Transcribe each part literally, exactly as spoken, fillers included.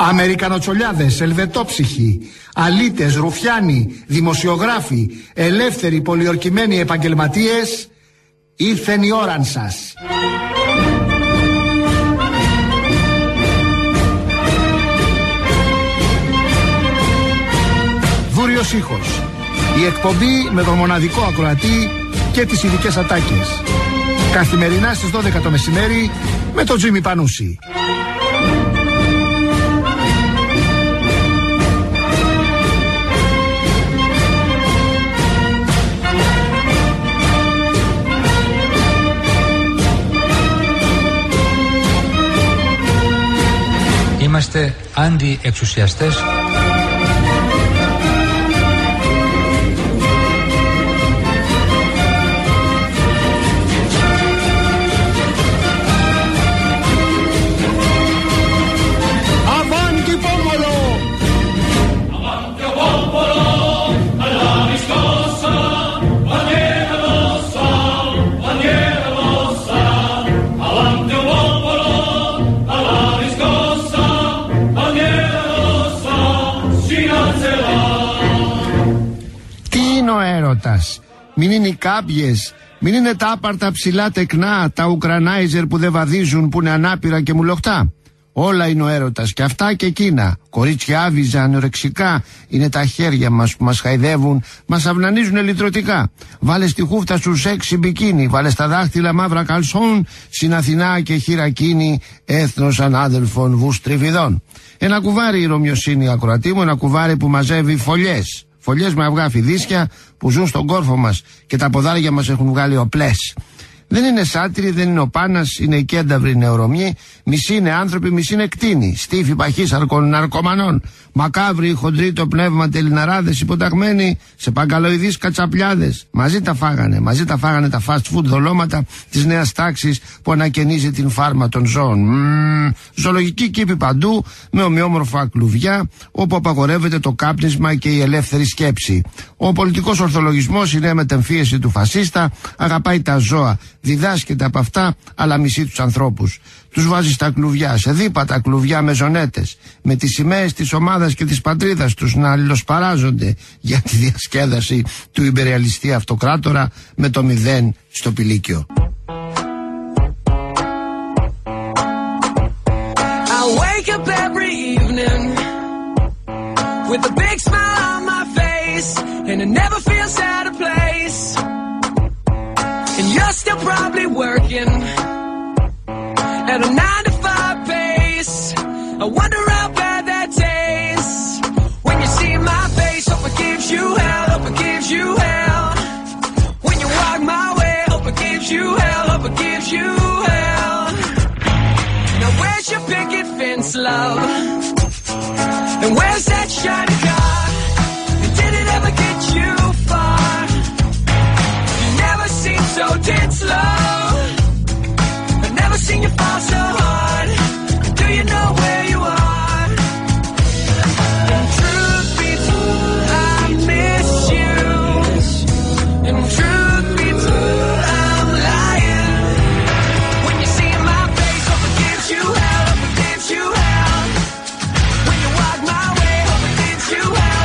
Αμερικανοτσολιάδες, ελβετόψυχοι, αλήτες, ρουφιάνοι, δημοσιογράφοι, ελεύθεροι, πολιορκημένοι επαγγελματίες, ήρθεν η ώραν σας. Δούριος ήχος. Η εκπομπή με τον μοναδικό ακροατή και τις ειδικές ατάκες. Καθημερινά στις δώδεκα το μεσημέρι με τον Τζίμι Πανούση. Είμαστε αντιεξουσιαστές. Μην είναι οι κάποιες, μην είναι τα άπαρτα ψηλά τεκνά, τα ουκρανάιζερ που δεν βαδίζουν, που είναι ανάπηρα και μουλοχτά. Όλα είναι ο έρωτας και αυτά και εκείνα. Κορίτσια άβυζα, ανορεξικά, είναι τα χέρια μας που μας χαϊδεύουν, μας αυνανίζουν λυτρωτικά. Βάλε στη χούφτα σου σεξι μπικίνι, βάλε στα δάχτυλα μαύρα καλσόν, στην Αθηνά και χειρακίνη, έθνος ανάδελφων βουστριβιδών. Ένα κουβάρι η Ρωμιοσύνη ακροατή μου, ένα κουβάρι που μαζεύει φωλιές. Φωλιές με αυγά φιδίσια που ζουν στον κόρφο μας και τα ποδάρια μας έχουν βγάλει οπλές. Δεν είναι σάτυροι, δεν είναι ο Πάνας, είναι οι κένταυροι νεορομιοί, μισοί είναι άνθρωποι, μισοί είναι κτήνοι, στίφοι παχύσαρκων ναρκωμανών, μακάβροι, χοντροί το πνεύμα τελιναράδες, υποταγμένοι σε παγκαλοειδείς κατσαπλιάδες. Μαζί τα φάγανε, μαζί τα φάγανε τα fast food δολώματα της νέας τάξης που ανακαινίζει την φάρμα των ζώων. Μμμ, ζωολογική κήπη παντού, με ομοιόμορφα κλουβιά, όπου απαγορεύεται το κάπνισμα και η ελεύθερη σκέψη. Ο πολιτικός ορθολογισμός είναι μετεμφίεση του φασίστα, αγαπάει τα ζώα. Διδάσκεται από αυτά, αλλά μισεί τους ανθρώπους. Τους βάζει στα κλουβιά, σε δίπατα κλουβιά με ζωνέτες, με τις σημαίες της ομάδας και της πατρίδας τους να αλληλοσπαράζονται για τη διασκέδαση του ιμπεριαλιστή αυτοκράτορα με το μηδέν στο πηλίκιο. And you're still probably working at a nine to five pace. I wonder how bad that tastes when you see my face. Hope it gives you hell, hope it gives you hell. When you walk my way, hope it gives you hell, hope it gives you hell. Now where's your picket fence, love? And where's that shiny car? And did it ever get you far? So dead slow, I've never seen you fall so hard. Do you know where you are? And truth be told, I miss you. And truth be told, I'm lying. When you see my face, hope it gives you hell, hope it gives you hell. When you walk my way, hope it gives you hell.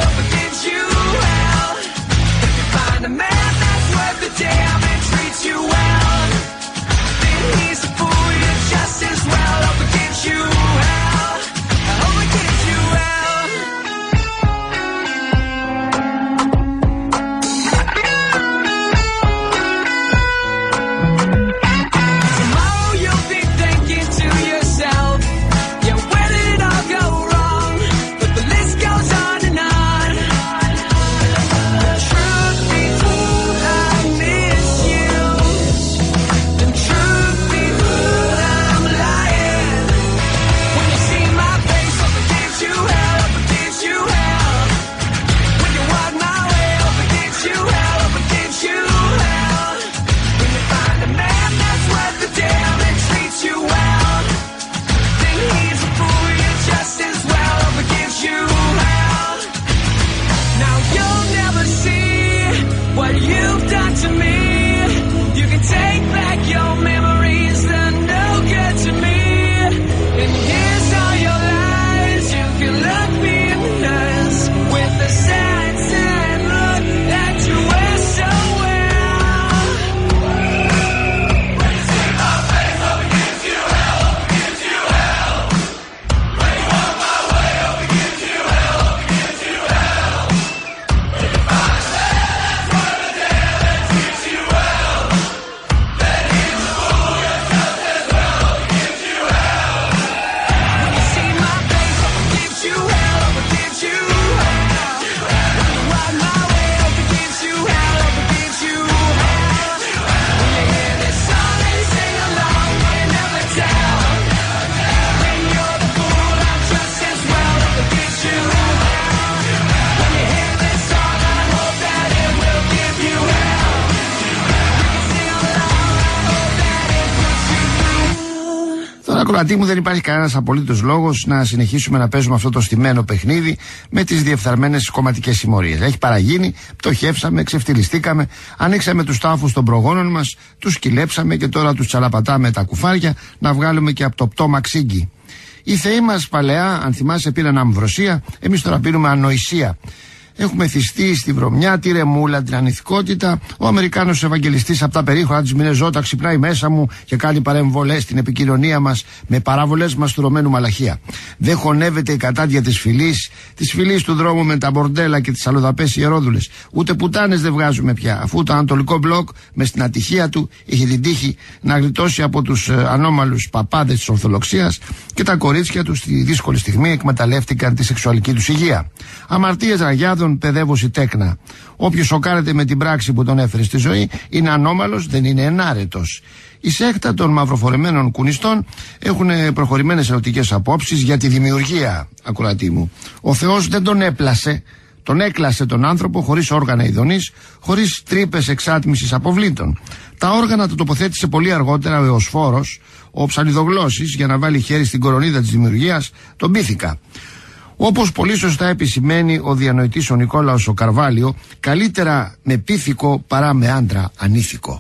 Ακροατή μου, δεν υπάρχει κανένας απολύτως λόγος να συνεχίσουμε να παίζουμε αυτό το στημένο παιχνίδι με τις διεφθαρμένες κομματικές συμμορίες. Έχει παραγίνει, πτωχεύσαμε, ξεφτυλιστήκαμε, ανοίξαμε τους τάφους των προγόνων μας, τους σκυλέψαμε και τώρα τους τσαλαπατάμε τα κουφάρια να βγάλουμε και από το πτώμα ξύγκι. Οι θεοί μας παλαιά, αν θυμάσαι, πήραν αμβροσία, εμείς τώρα πίνουμε ανοησία. Έχουμε θυστεί στη βρωμιά, τη ρεμούλα, την ανηθικότητα. Ο Αμερικάνος Ευαγγελιστής από τα περίχωρα της Μινεζότα ξυπνάει μέσα μου και κάνει παρεμβολές στην επικοινωνία μας με παραβολές μαστουρωμένου μαλαχία. Δεν χωνεύεται η κατάδια της φυλής, της φυλής του δρόμου με τα μπορντέλα και τις αλλοδαπές ιερόδουλες. Ούτε πουτάνες δεν βγάζουμε πια, αφού το Ανατολικό Μπλοκ με στην ατυχία του είχε την τύχη να γλιτώσει από τους ε, ανώμαλους παπάδες της Ορθοδοξίας και τα κορίτσια του στη δύσκολη στιγμή εκμεταλλεύτηκαν τη σεξουαλική τους υγεία. Αμαρτίες ραγιάδων, παιδεύωση τέκνα. Όποιος σοκάρεται με την πράξη που τον έφερε στη ζωή είναι ανώμαλος, δεν είναι ενάρετος. Η σέκτα των μαυροφορεμένων κουνιστών έχουν προχωρημένες ερωτικές απόψεις για τη δημιουργία, ακροατή μου. Ο Θεός δεν τον έπλασε, τον έκλασε τον άνθρωπο χωρίς όργανα ειδονής, χωρίς τρύπες εξάτμισης αποβλήτων. Τα όργανα τα τοποθέτησε πολύ αργότερα ο Εωσφόρος, ο ψαλιδογλώσσης, για να βάλει χέρι στην κορονίδα της δημιουργίας, τον Πίθηκα. Όπως πολύ σωστά επισημαίνει ο διανοητής ο Νικόλαος ο Καρβάλιο, καλύτερα με πίθηκο παρά με άντρα ανήθικο.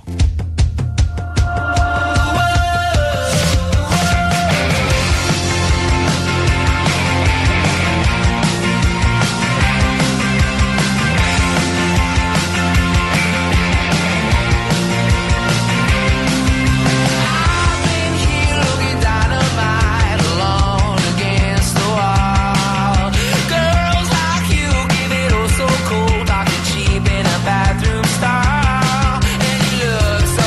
Bathroom star, and he looks so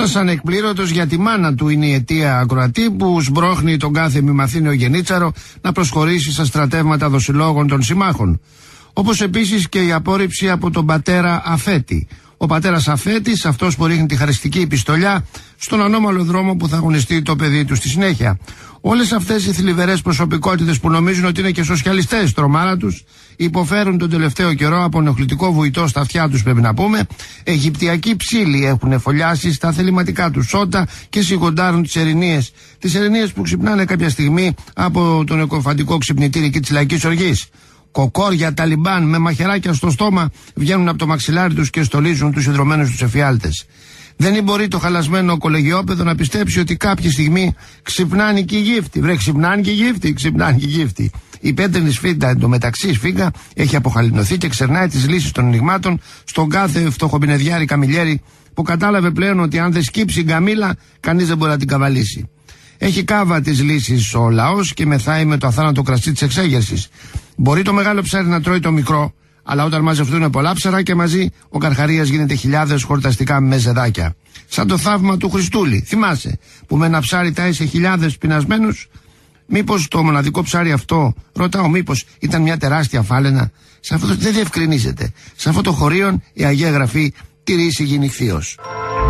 Ένας ανεκπλήρωτος για τη μάνα του είναι η αιτία ακροατή που σμπρώχνει τον κάθε μη μαθήνιο γενίτσαρο να προσχωρήσει στα στρατεύματα δοσιλόγων των συμμάχων. Όπως επίσης και η απόρριψη από τον πατέρα Αφέτη. Ο πατέρας Αφέτης, αυτός που ρίχνει τη χαριστική επιστολιά στον ανώμαλο δρόμο που θα αγωνιστεί το παιδί του στη συνέχεια. Όλες αυτές οι θλιβερές προσωπικότητες που νομίζουν ότι είναι και σοσιαλιστές τρομάρα τους, υποφέρουν τον τελευταίο καιρό από ενοχλητικό βουητό στα αυτιά τους, πρέπει να πούμε. Αιγυπτιακοί ψήλοι έχουν φωλιάσει στα θεληματικά τους σώτα και σιγοντάρουν τις ερηνίες. Τις ερηνίες που ξυπνάνε κάποια στιγμή από τον εκοφαντικό ξυπνητήρι και της λαϊκής οργής. Κοκόρια Ταλιμπάν με μαχαιράκια στο στόμα βγαίνουν από το μαξιλάρι τους και στολίζουν τους ιδρωμένους τους εφιάλτες. Δεν μπορεί το χαλασμένο κολεγιόπεδο να πιστέψει ότι κάποια στιγμή ξυπνάνε και οι γύφτοι. Βρε, ξυπνάνε και οι γύφτοι, ξυπνάνε και οι γύφτοι. Η πέτρινη σφίγγα, εντωμεταξύ σφίγγα, έχει αποχαλινωθεί και ξερνάει τις λύσεις των ενηγμάτων στον κάθε φτωχομπινεδιάρη καμιλιέρη που κατάλαβε πλέον ότι αν δεν σκύψει γκαμίλα, κανείς δεν μπορεί να την καβαλήσει. Έχει κάβα τις λύσεις ο λαός και μεθάει με το αθάνατο κρασί της εξέγερσης. Μπορεί το μεγάλο ψάρι να τρώει το μικρό, αλλά όταν μαζευτούν πολλά ψαράκια μαζί, ο Καρχαρίας γίνεται χιλιάδες χορταστικά με ζεδάκια. Σαν το θαύμα του Χριστούλη. Θυμάσαι, που με ένα ψάρι τάισε χιλιάδες πεινασμένους. Μήπως το μοναδικό ψάρι αυτό, ρωτάω, μήπως ήταν μια τεράστια φάλαινα? Σε αυτό δεν διευκρινίζεται. Σε αυτό το χωρίον η Αγία Γραφή τηρήσει γυνηχθείως.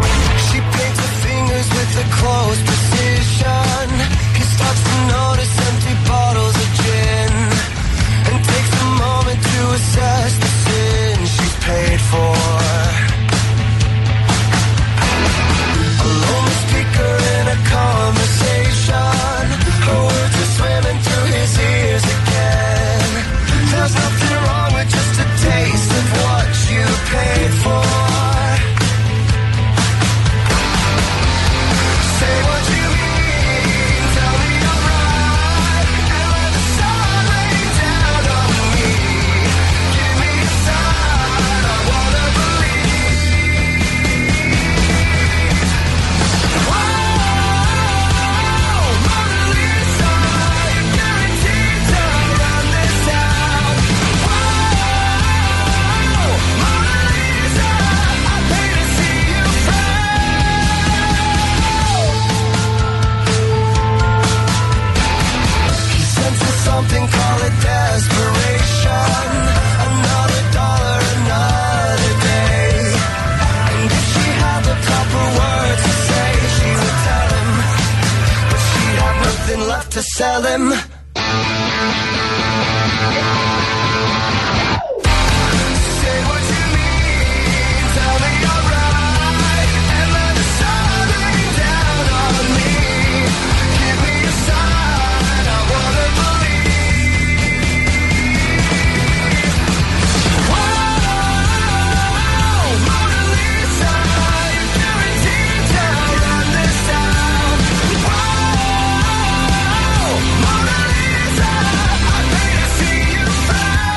Assess the sin she's paid for. A lonely speaker in a conversation. Her words are swimming through his ears again. There's nothing wrong with just a taste of what you paid for. Say what you mean, tell me I'm right, and let the sun rain down on me. Something, call it desperation. Another dollar, another day. And if she had the proper words to say, she would tell him, but she'd have nothing left to sell him. Say what you mean, tell me you're right, and let the sun rain down on me. Give me a sign, I wanna believe. Mona Lisa, I pay to see you frown.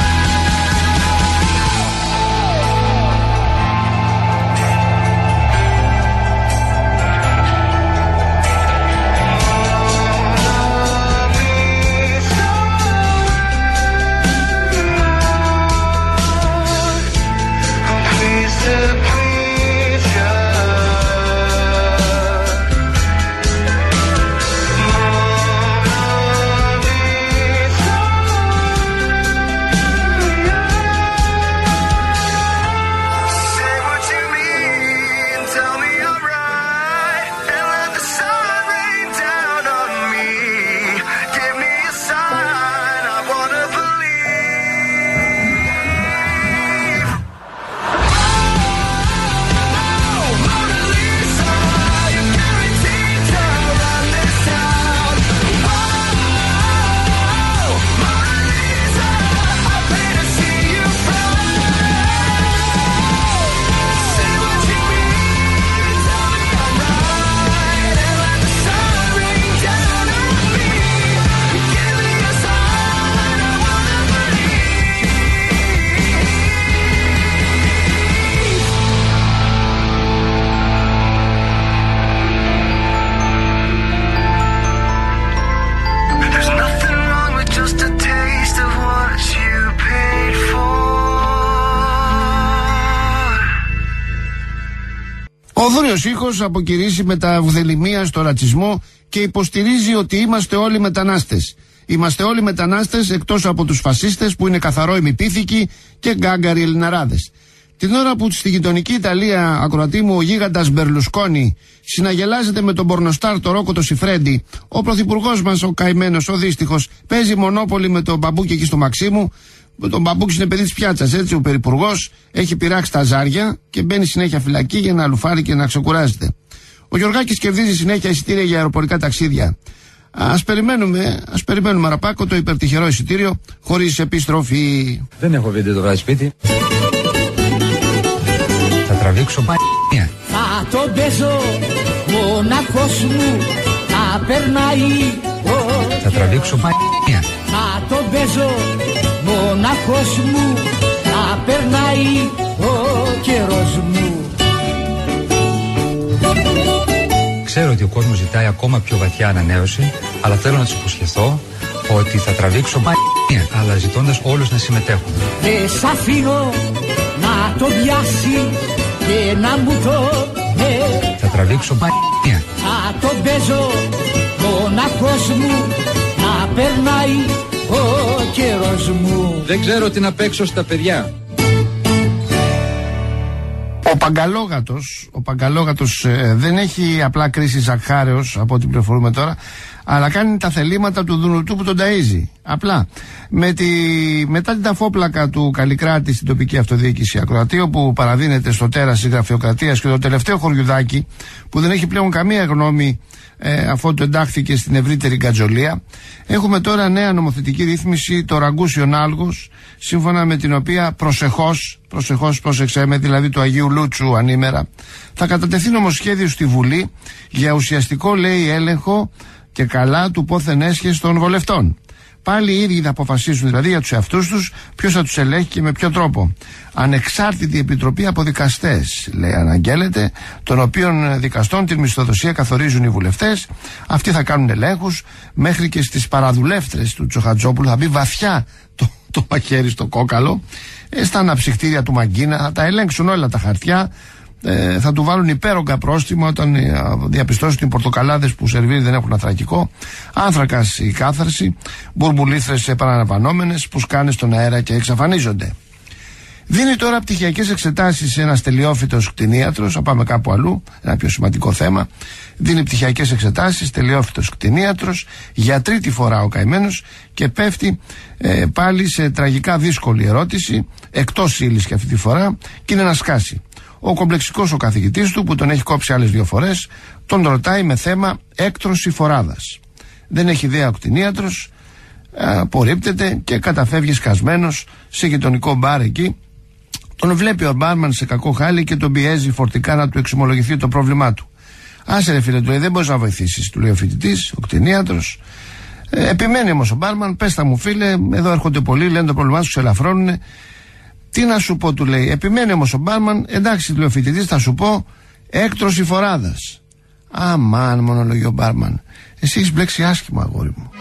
Άγιος ήχος αποκηρύσει με τα βδελημία στο ρατσισμό και υποστηρίζει ότι είμαστε όλοι μετανάστες. Είμαστε όλοι μετανάστες εκτός από τους φασίστες που είναι καθαρό ημιπίθηκοι και γκάγκαροι Ελληναράδες. Την ώρα που στη γειτονική Ιταλία, ακροατή μου, ο γίγαντας Μπερλουσκόνη συναγελάζεται με τον πορνοστάρ το Ρόκο το Σιφρέντι, ο πρωθυπουργός μας, ο καημένος, ο δύστιχος, παίζει μονόπολη με τον μπαμπούκι εκεί στο Μαξίμου. Τον μπαμπούκι είναι παιδί της πιάτσας, έτσι. Ο περιπουργός έχει πειράξει τα ζάρια και μπαίνει συνέχεια φυλακή για να λουφάρει και να ξεκουράζεται. Ο Γιωργάκης κερδίζει συνέχεια εισιτήρια για αεροπορικά ταξίδια. Ας περιμένουμε, ας περιμένουμε Αραπάκο το υπερτυχερό εισιτήριο χωρίς επιστροφή. Δεν έχω βίντεο το βράδυ σπίτι. Θα τραβήξω π***ια. Θα τον παίζω μοναχός μου, θα περνάει ο... Θα τραβήξω π***ια. Θα τον παίζω μοναχός μου, θα περνάει ο καιρός μου. Ξέρω ότι ο κόσμος ζητάει ακόμα πιο βαθιά ανανέωση, αλλά θέλω να τους υποσχεθώ ότι θα τραβήξω π***ια, αλλά ζητώντας όλους να συμμετέχουν. Δεν σ' αφήνω να το πιάσει και να μου το ναι. Θα τραβήξω π***ια. Θα τον παίζω μοναχός μου, θα περνάει ο καιρός μου. Δεν ξέρω τι να παίξω στα παιδιά. Ο Παγκαλόγατος, ο Παγκαλόγατος ε, δεν έχει απλά κρίση ζαχάρεως από ό,τι πληροφορούμε τώρα, αλλά κάνει τα θελήματα του Δουνουτού που τον ταΐζει. Απλά. Με τη, μετά την ταφόπλακα του Καλλικράτη στην τοπική αυτοδιοίκηση Ακροατήριο που παραδίνεται στο τέρας της γραφειοκρατίας και το τελευταίο χωριουδάκι που δεν έχει πλέον καμία γνώμη ε, αφού το εντάχθηκε στην ευρύτερη γκατζολία, έχουμε τώρα νέα νομοθετική ρύθμιση, το ραγκούσιον άλγος, σύμφωνα με την οποία προσεχώς, προσεχώς πρόσεξέ με, δηλαδή του Αγίου Λούτσου ανήμερα, θα κατατεθεί νομοσχέδιο στη Βουλή για ουσιαστικό, λέει, έλεγχο και καλά του πόθεν έσχεσης των βολευτών. Πάλι οι ίδιοι θα αποφασίσουν δηλαδή για τους εαυτούς τους ποιος θα τους ελέγχει και με ποιο τρόπο. Ανεξάρτητη επιτροπή από δικαστές, λέει, αναγγέλλεται, των οποίων δικαστών την μισθοδοσία καθορίζουν οι βουλευτές. Αυτοί θα κάνουν ελέγχους μέχρι και στις παραδουλεύτρες του Τσοχατζόπουλου. Θα μπει βαθιά το, το μαχαίρι στο κόκαλο, ε, στα αναψυκτήρια του Μαγκίνα, θα τα ελέγξουν όλα τα χαρτιά. Ε, θα του βάλουν υπέρογκα πρόστιμα όταν ε, διαπιστώσουν ότι οι πορτοκαλάδες που σερβίρει δεν έχουν αθρακικό, άνθρακας η κάθαρση, μπουρμπουλήθρες επαναλαμβανόμενες που σκάνε στον αέρα και εξαφανίζονται. Δίνει τώρα πτυχιακές εξετάσεις σε ένας τελειόφυτος κτηνίατρος, θα πάμε κάπου αλλού, ένα πιο σημαντικό θέμα. Δίνει πτυχιακές εξετάσεις, τελειόφυτος κτηνίατρος, για τρίτη φορά ο καημένος και πέφτει ε, πάλι σε τραγικά δύσκολη ερώτηση, εκτός ύλης και αυτή τη φορά, και είναι να σκάσει. Ο κομπλεξικός ο καθηγητής του, που τον έχει κόψει άλλες δύο φορές, τον ρωτάει με θέμα έκτρωση φοράδας. Δεν έχει ιδέα ο κτηνίατρος, απορρίπτεται και καταφεύγει σκασμένος σε γειτονικό μπαρ εκεί. Τον βλέπει ο μπάρμαν σε κακό χάλι και τον πιέζει φορτικά να του εξομολογηθεί το πρόβλημά του. Άσε ρε φίλε, του λέει, δεν μπορείς να βοηθήσεις, του λέει ο φοιτητής, ο κτηνίατρος. Ε, επιμένει όμως ο μπάρμαν, πες τα μου φίλε, εδώ έρχονται πολλοί, λένε το πρόβλημά σου, σε ελαφρώνουνε. Τι να σου πω, του λέει. Επιμένει όμως ο μπάρμαν, εντάξει, του λέει ο φοιτητής, θα σου πω έκτρωση φοράδας. Αμάν, μονολογεί ο μπάρμαν. Εσύ έχεις μπλέξει άσχημα, αγόρι μου.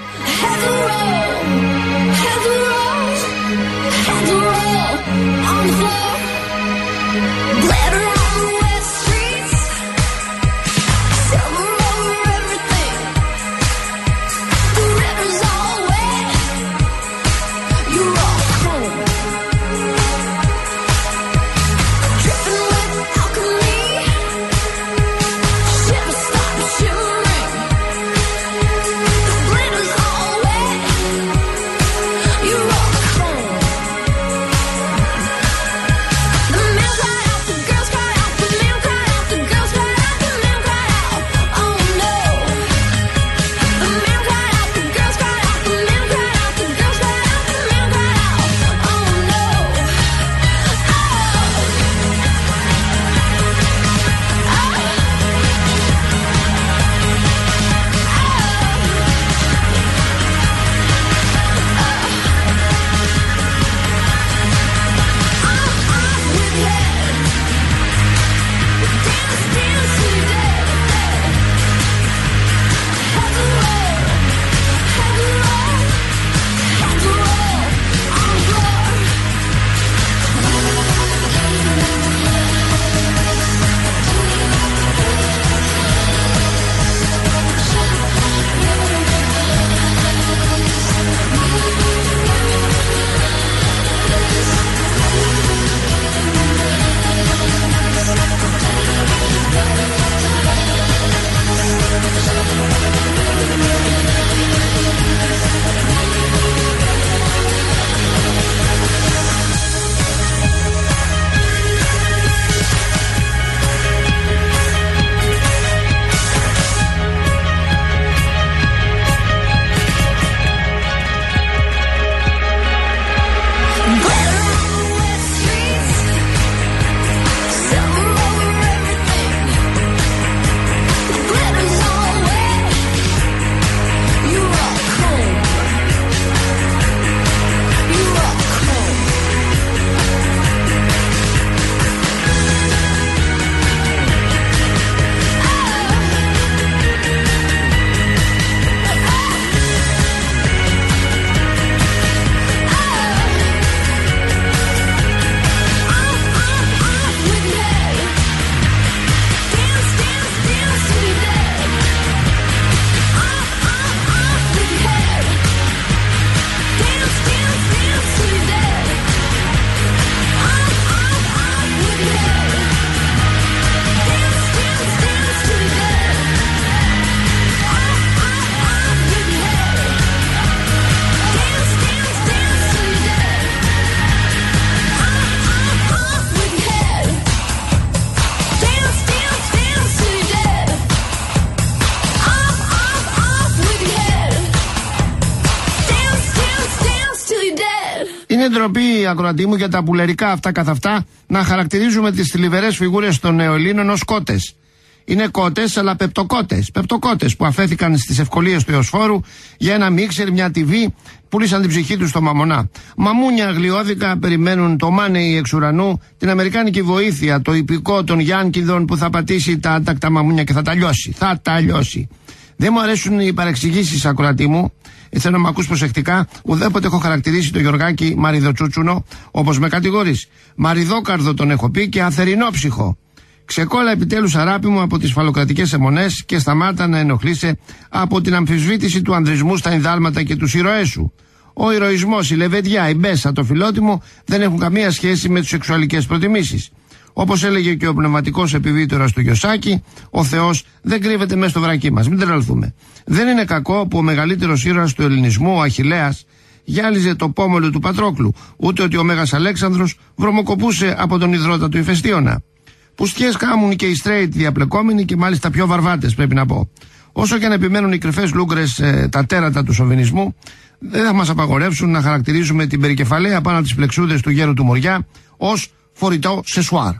Είναι ντροπή, ακροατή μου, για τα πουλερικά αυτά καθ' αυτά να χαρακτηρίζουμε τις θλιβερές φιγούρες των νεοελλήνων ως κότες. Είναι κότες, αλλά πεπτοκότες. Πεπτοκότες που αφέθηκαν στις ευκολίες του Εωσφόρου για ένα μίξερ, μια τιβή, πούλησαν την ψυχή τους στο μαμονά. Μαμούνια αγλιώδικα περιμένουν το μάνεϊ εξ ουρανού, την αμερικάνικη βοήθεια, το υπηκό των Γιάνκιδων που θα πατήσει τα άτακτα μαμούνια και θα τα λιώσει. Θα τα λιώσει. Δεν μου αρέσουν οι παρεξηγήσεις, ακροατή μου. Θέλω να με ακούς προσεκτικά. Ουδέποτε έχω χαρακτηρίσει το Γιωργάκη Μαριδοτσούτσουνο, όπως με κατηγορείς. Μαριδόκαρδο τον έχω πει και αθερινόψυχο. Ξεκόλα επιτέλους, αράπη μου, από τις φαλοκρατικές αιμονές και σταμάτα να ενοχλείσαι από την αμφισβήτηση του ανδρισμού στα ενδάλματα και τους ηρωές σου. Ο ηρωισμός, η λεβεντιά, η μπέσα, το φιλότιμο δεν έχουν καμία σχέση με τις σεξουαλικές προτιμήσεις. Όπως έλεγε και ο πνευματικός επιβίτορας του Γιωσάκη, ο Θεός δεν κρύβεται μέσα στο βρακί μας. Μην τρελαθούμε. Δεν είναι κακό που ο μεγαλύτερος ήρωας του ελληνισμού, ο Αχιλλέας, γυάλιζε το πόμολο του Πατρόκλου, ούτε ότι ο Μέγας Αλέξανδρος βρωμοκοπούσε από τον ιδρώτα του Ηφαιστίωνα. Πουστιές κάμουν και οι straight διαπλεκόμενοι και μάλιστα πιο βαρβάτες, πρέπει να πω. Όσο και αν επιμένουν οι κρυφές λούγκρες, ε, τα τέρατα του σοβινισμού, δεν θα μας απαγορεύσουν να χαρακτηρίζουμε την περικεφαλαία πάνω από τις πλεξούδες του γέρου του Μοριά ως φορητό σεσουάρ.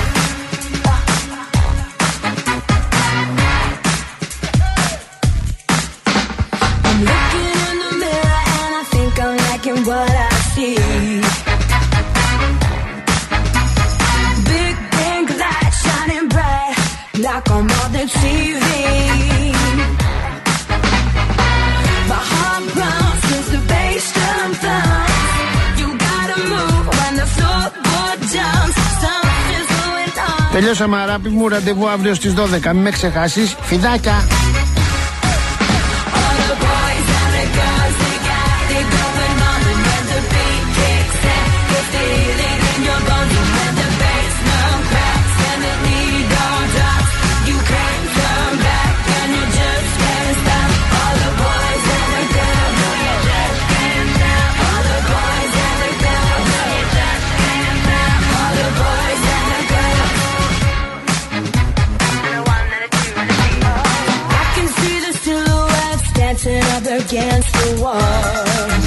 Like I'm on the τι βι. My heart runs with the bass drum thumps. You gotta move when the floorboard jumps. Something's going on. Τελειώσαμε, αράπη μου, ραντεβού αύριο στις δώδεκα. Μην με ξεχάσεις. Φιδάκια. Up against the wall.